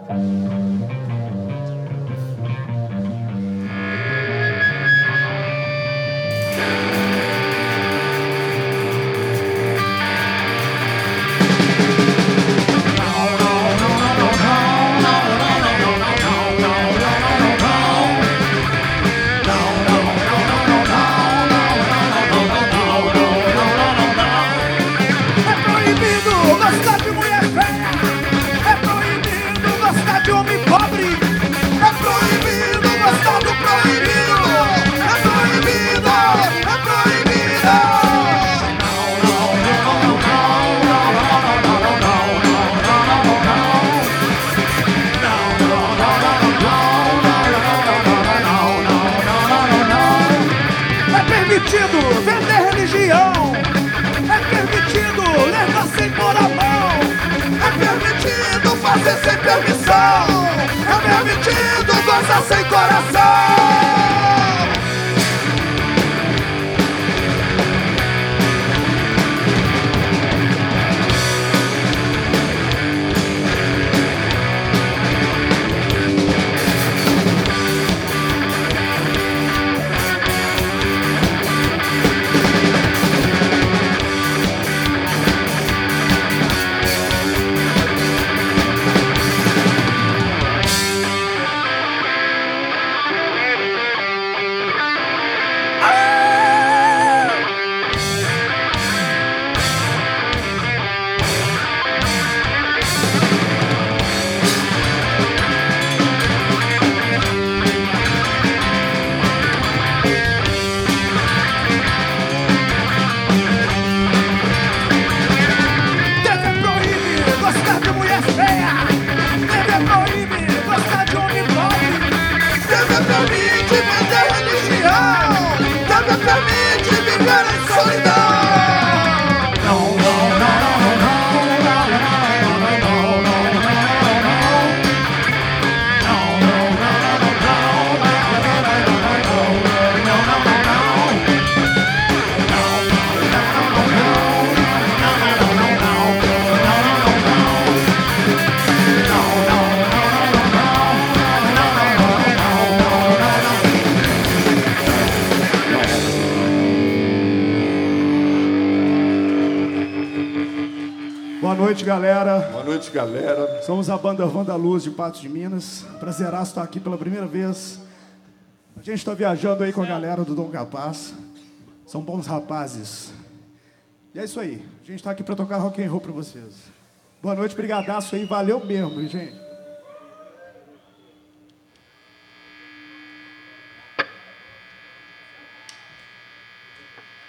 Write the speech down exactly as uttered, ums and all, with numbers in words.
Vender religião, é permitido levar sem pôr a mão, é permitido fazer sem permissão, é permitido gozar sem coração. Boa noite, galera. Boa noite, galera. Somos a banda Vandaluz de Patos de Minas. Prazeraço estar aqui pela primeira vez. A gente está viajando aí com a galera do Dom Capaz. São bons rapazes. E é isso aí. A gente está aqui para tocar rock and roll para vocês. Boa noite, brigadaço aí. Valeu mesmo, gente.